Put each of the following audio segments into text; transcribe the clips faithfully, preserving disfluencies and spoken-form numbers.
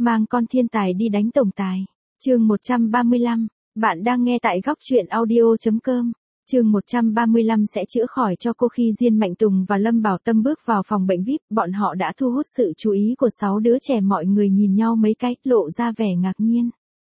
Mang con thiên tài đi đánh tổng tài. Chương một trăm ba mươi lăm, bạn đang nghe tại góc truyện audio chấm com. Chương một trăm ba mươi lăm sẽ chữa khỏi cho cô. Khi Diên Mạnh Tùng và Lâm Bảo Tâm bước vào phòng bệnh vi ai pi, bọn họ đã thu hút sự chú ý của sáu đứa trẻ. Mọi người nhìn nhau mấy cái, lộ ra vẻ ngạc nhiên.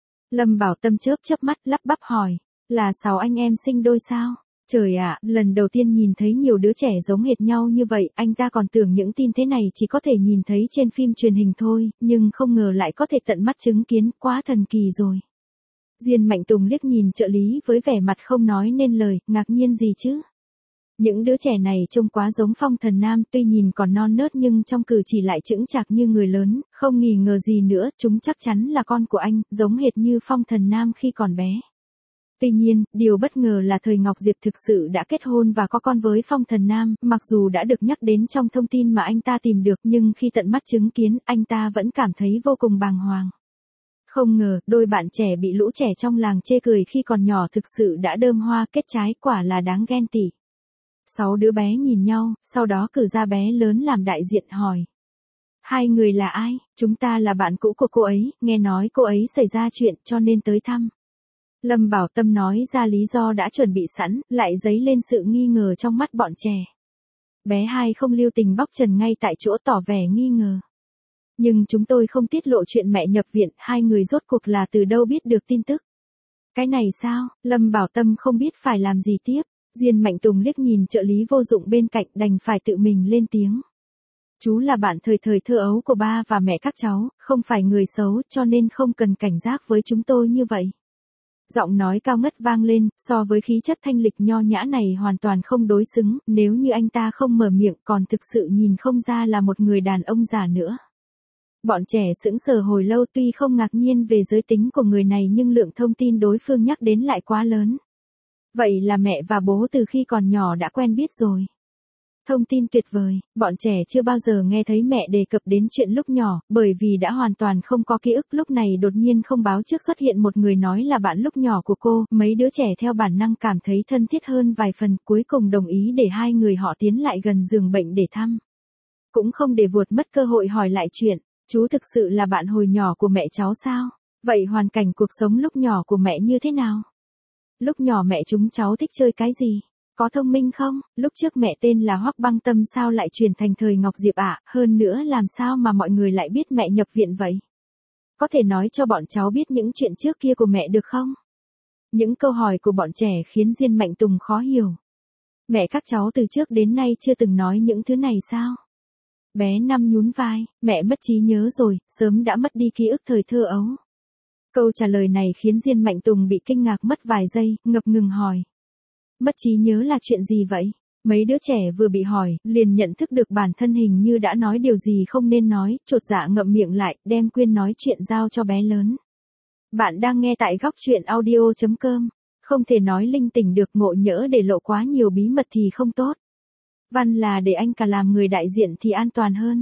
Lâm Bảo Tâm chớp chớp mắt, lắp bắp hỏi, là sáu anh em sinh đôi sao? Trời ạ, lần đầu tiên nhìn thấy nhiều đứa trẻ giống hệt nhau như vậy, anh ta còn tưởng những tin thế này chỉ có thể nhìn thấy trên phim truyền hình thôi, nhưng không ngờ lại có thể tận mắt chứng kiến, quá thần kỳ rồi. Diên Mạnh Tùng liếc nhìn trợ lý với vẻ mặt không nói nên lời, ngạc nhiên gì chứ? Những đứa trẻ này trông quá giống Phong Thần Nam, tuy nhìn còn non nớt nhưng trong cử chỉ lại chững chạc như người lớn, không nghi ngờ gì nữa, chúng chắc chắn là con của anh, giống hệt như Phong Thần Nam khi còn bé. Tuy nhiên, điều bất ngờ là thời Ngọc Diệp thực sự đã kết hôn và có con với Phong Thần Nam, mặc dù đã được nhắc đến trong thông tin mà anh ta tìm được, nhưng khi tận mắt chứng kiến, anh ta vẫn cảm thấy vô cùng bàng hoàng. Không ngờ, đôi bạn trẻ bị lũ trẻ trong làng chê cười khi còn nhỏ thực sự đã đơm hoa kết trái, quả là đáng ghen tị. Sáu đứa bé nhìn nhau, sau đó cử ra bé lớn làm đại diện hỏi. Hai người là ai? Chúng ta là bạn cũ của cô ấy, nghe nói cô ấy xảy ra chuyện cho nên tới thăm. Lâm Bảo Tâm nói ra lý do đã chuẩn bị sẵn, lại dấy lên sự nghi ngờ trong mắt bọn trẻ. Bé hai không lưu tình bóc trần ngay tại chỗ tỏ vẻ nghi ngờ. Nhưng chúng tôi không tiết lộ chuyện mẹ nhập viện, hai người rốt cuộc là từ đâu biết được tin tức. Cái này sao? Lâm Bảo Tâm không biết phải làm gì tiếp. Diên Mạnh Tùng liếc nhìn trợ lý vô dụng bên cạnh, đành phải tự mình lên tiếng. Chú là bạn thời thời thơ ấu của ba và mẹ các cháu, không phải người xấu, cho nên không cần cảnh giác với chúng tôi như vậy. Giọng nói cao ngất vang lên, so với khí chất thanh lịch nho nhã này hoàn toàn không đối xứng, nếu như anh ta không mở miệng còn thực sự nhìn không ra là một người đàn ông già nữa. Bọn trẻ sững sờ hồi lâu, tuy không ngạc nhiên về giới tính của người này nhưng lượng thông tin đối phương nhắc đến lại quá lớn. Vậy là mẹ và bố từ khi còn nhỏ đã quen biết rồi. Thông tin tuyệt vời, bọn trẻ chưa bao giờ nghe thấy mẹ đề cập đến chuyện lúc nhỏ, bởi vì đã hoàn toàn không có ký ức. Lúc này đột nhiên không báo trước xuất hiện một người nói là bạn lúc nhỏ của cô, mấy đứa trẻ theo bản năng cảm thấy thân thiết hơn vài phần, cuối cùng đồng ý để hai người họ tiến lại gần giường bệnh để thăm. Cũng không để vuột mất cơ hội hỏi lại chuyện, chú thực sự là bạn hồi nhỏ của mẹ cháu sao? Vậy hoàn cảnh cuộc sống lúc nhỏ của mẹ như thế nào? Lúc nhỏ mẹ chúng cháu thích chơi cái gì? Có thông minh không? Lúc trước mẹ tên là Hoắc Băng Tâm sao lại chuyển thành thời Ngọc Diệp ạ? À? Hơn nữa làm sao mà mọi người lại biết mẹ nhập viện vậy? Có thể nói cho bọn cháu biết những chuyện trước kia của mẹ được không? Những câu hỏi của bọn trẻ khiến Diên Mạnh Tùng khó hiểu. Mẹ các cháu từ trước đến nay chưa từng nói những thứ này sao? Bé Năm nhún vai, mẹ mất trí nhớ rồi, sớm đã mất đi ký ức thời thơ ấu. Câu trả lời này khiến Diên Mạnh Tùng bị kinh ngạc mất vài giây, ngập ngừng hỏi. Mất trí nhớ là chuyện gì vậy? Mấy đứa trẻ vừa bị hỏi, liền nhận thức được bản thân hình như đã nói điều gì không nên nói, chột dạ ngậm miệng lại, đem quyền nói chuyện giao cho bé lớn. Bạn đang nghe tại góc truyện audio chấm com. Không thể nói linh tỉnh được, ngộ nhỡ để lộ quá nhiều bí mật thì không tốt. Văn là để anh cả làm người đại diện thì an toàn hơn.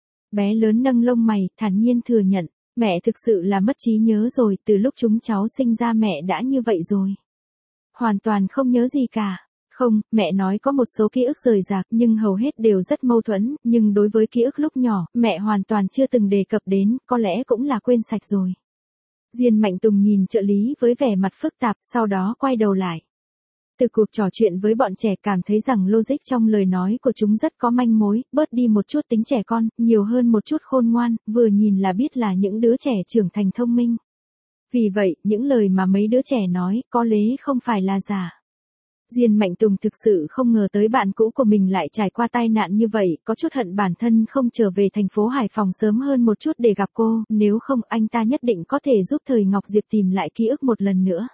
Bé lớn nâng lông mày, thản nhiên thừa nhận, mẹ thực sự là mất trí nhớ rồi, từ lúc chúng cháu sinh ra mẹ đã như vậy rồi. Hoàn toàn không nhớ gì cả. Không, mẹ nói có một số ký ức rời rạc nhưng hầu hết đều rất mâu thuẫn, nhưng đối với ký ức lúc nhỏ, mẹ hoàn toàn chưa từng đề cập đến, có lẽ cũng là quên sạch rồi. Diên Mạnh Tùng nhìn trợ lý với vẻ mặt phức tạp, sau đó quay đầu lại. Từ cuộc trò chuyện với bọn trẻ cảm thấy rằng logic trong lời nói của chúng rất có manh mối, bớt đi một chút tính trẻ con, nhiều hơn một chút khôn ngoan, vừa nhìn là biết là những đứa trẻ trưởng thành thông minh. Vì vậy, những lời mà mấy đứa trẻ nói, có lẽ không phải là giả. Diên Mạnh Tùng thực sự không ngờ tới bạn cũ của mình lại trải qua tai nạn như vậy, có chút hận bản thân không trở về thành phố Hải Phòng sớm hơn một chút để gặp cô, nếu không anh ta nhất định có thể giúp thời Ngọc Diệp tìm lại ký ức một lần nữa.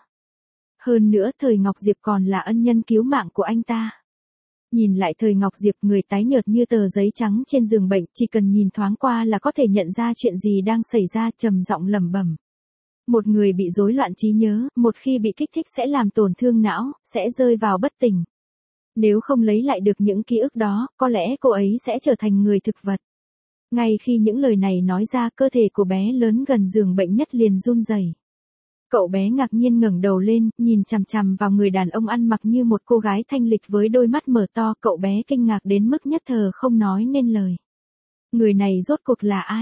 Hơn nữa thời Ngọc Diệp còn là ân nhân cứu mạng của anh ta. Nhìn lại thời Ngọc Diệp, người tái nhợt như tờ giấy trắng trên giường bệnh, chỉ cần nhìn thoáng qua là có thể nhận ra chuyện gì đang xảy ra, trầm giọng lẩm bẩm. Một người bị rối loạn trí nhớ, một khi bị kích thích sẽ làm tổn thương não, sẽ rơi vào bất tỉnh. Nếu không lấy lại được những ký ức đó, có lẽ cô ấy sẽ trở thành người thực vật. Ngay khi những lời này nói ra, cơ thể của bé lớn gần giường bệnh nhất liền run rẩy. Cậu bé ngạc nhiên ngẩng đầu lên, nhìn chằm chằm vào người đàn ông ăn mặc như một cô gái thanh lịch với đôi mắt mở to, cậu bé kinh ngạc đến mức nhất thời không nói nên lời. Người này rốt cuộc là ai?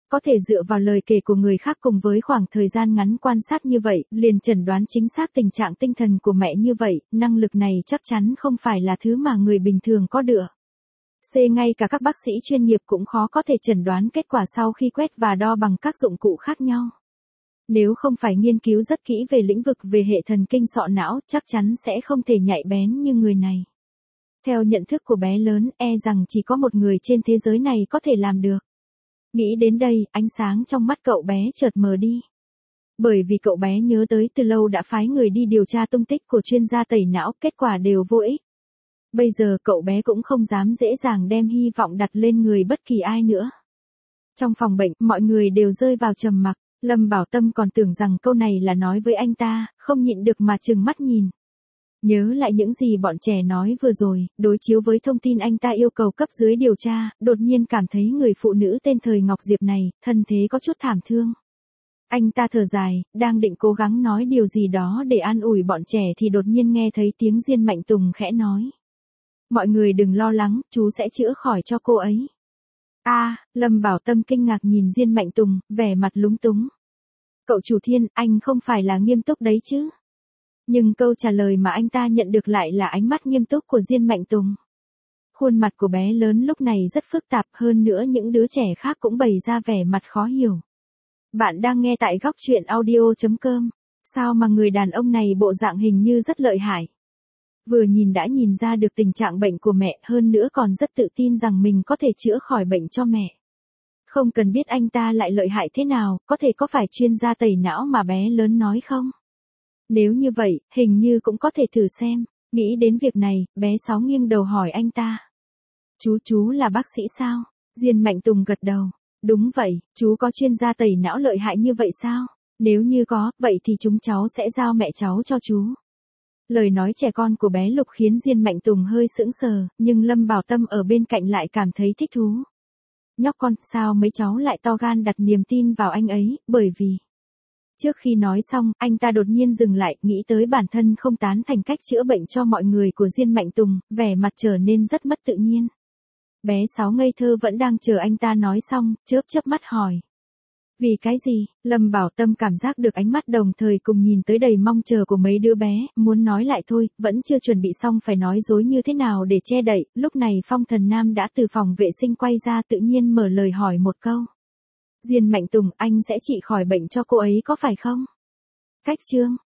Có thể dựa vào lời kể của người khác cùng với khoảng thời gian ngắn quan sát như vậy, liền chẩn đoán chính xác tình trạng tinh thần của mẹ như vậy, năng lực này chắc chắn không phải là thứ mà người bình thường có được. C. Ngay cả các bác sĩ chuyên nghiệp cũng khó có thể chẩn đoán kết quả sau khi quét và đo bằng các dụng cụ khác nhau. Nếu không phải nghiên cứu rất kỹ về lĩnh vực về hệ thần kinh sọ não, chắc chắn sẽ không thể nhạy bén như người này. Theo nhận thức của bé lớn, e rằng chỉ có một người trên thế giới này có thể làm được. Nghĩ đến đây, ánh sáng trong mắt cậu bé chợt mờ đi. Bởi vì cậu bé nhớ tới từ lâu đã phái người đi điều tra tung tích của chuyên gia tẩy não, kết quả đều vô ích. Bây giờ cậu bé cũng không dám dễ dàng đem hy vọng đặt lên người bất kỳ ai nữa. Trong phòng bệnh, mọi người đều rơi vào trầm mặc. Lâm Bảo Tâm còn tưởng rằng câu này là nói với anh ta, không nhịn được mà trừng mắt nhìn. Nhớ lại những gì bọn trẻ nói vừa rồi, đối chiếu với thông tin anh ta yêu cầu cấp dưới điều tra, đột nhiên cảm thấy người phụ nữ tên Thời Ngọc Diệp này, thân thế có chút thảm thương. Anh ta thở dài, đang định cố gắng nói điều gì đó để an ủi bọn trẻ thì đột nhiên nghe thấy tiếng Diên Mạnh Tùng khẽ nói. Mọi người đừng lo lắng, chú sẽ chữa khỏi cho cô ấy. A, à, Lâm Bảo Tâm kinh ngạc nhìn Diên Mạnh Tùng, vẻ mặt lúng túng. Cậu chủ Thiên, anh không phải là nghiêm túc đấy chứ? Nhưng câu trả lời mà anh ta nhận được lại là ánh mắt nghiêm túc của Diên Mạnh Tùng. Khuôn mặt của bé lớn lúc này rất phức tạp, hơn nữa những đứa trẻ khác cũng bày ra vẻ mặt khó hiểu. Bạn đang nghe tại góc truyện audio chấm com. Sao mà người đàn ông này bộ dạng hình như rất lợi hại. Vừa nhìn đã nhìn ra được tình trạng bệnh của mẹ, hơn nữa còn rất tự tin rằng mình có thể chữa khỏi bệnh cho mẹ. Không cần biết anh ta lại lợi hại thế nào, có thể có phải chuyên gia tẩy não mà bé lớn nói không? Nếu như vậy, hình như cũng có thể thử xem. Nghĩ đến việc này, bé Sáu nghiêng đầu hỏi anh ta. Chú chú là bác sĩ sao? Diên Mạnh Tùng gật đầu. Đúng vậy, chú có chuyên gia tẩy não lợi hại như vậy sao? Nếu như có, vậy thì chúng cháu sẽ giao mẹ cháu cho chú. Lời nói trẻ con của bé Lục khiến Diên Mạnh Tùng hơi sững sờ, nhưng Lâm Bảo Tâm ở bên cạnh lại cảm thấy thích thú. Nhóc con, sao mấy cháu lại to gan đặt niềm tin vào anh ấy, bởi vì... Trước khi nói xong, anh ta đột nhiên dừng lại, nghĩ tới bản thân không tán thành cách chữa bệnh cho mọi người của Diên Mạnh Tùng, vẻ mặt trở nên rất mất tự nhiên. Bé Sáu ngây thơ vẫn đang chờ anh ta nói xong, chớp chớp mắt hỏi. Vì cái gì? Lâm Bảo Tâm cảm giác được ánh mắt đồng thời cùng nhìn tới đầy mong chờ của mấy đứa bé, muốn nói lại thôi, vẫn chưa chuẩn bị xong phải nói dối như thế nào để che đậy, lúc này Phong Thần Nam đã từ phòng vệ sinh quay ra tự nhiên mở lời hỏi một câu. Diên Mạnh Tùng, anh sẽ trị khỏi bệnh cho cô ấy có phải không? Cách chương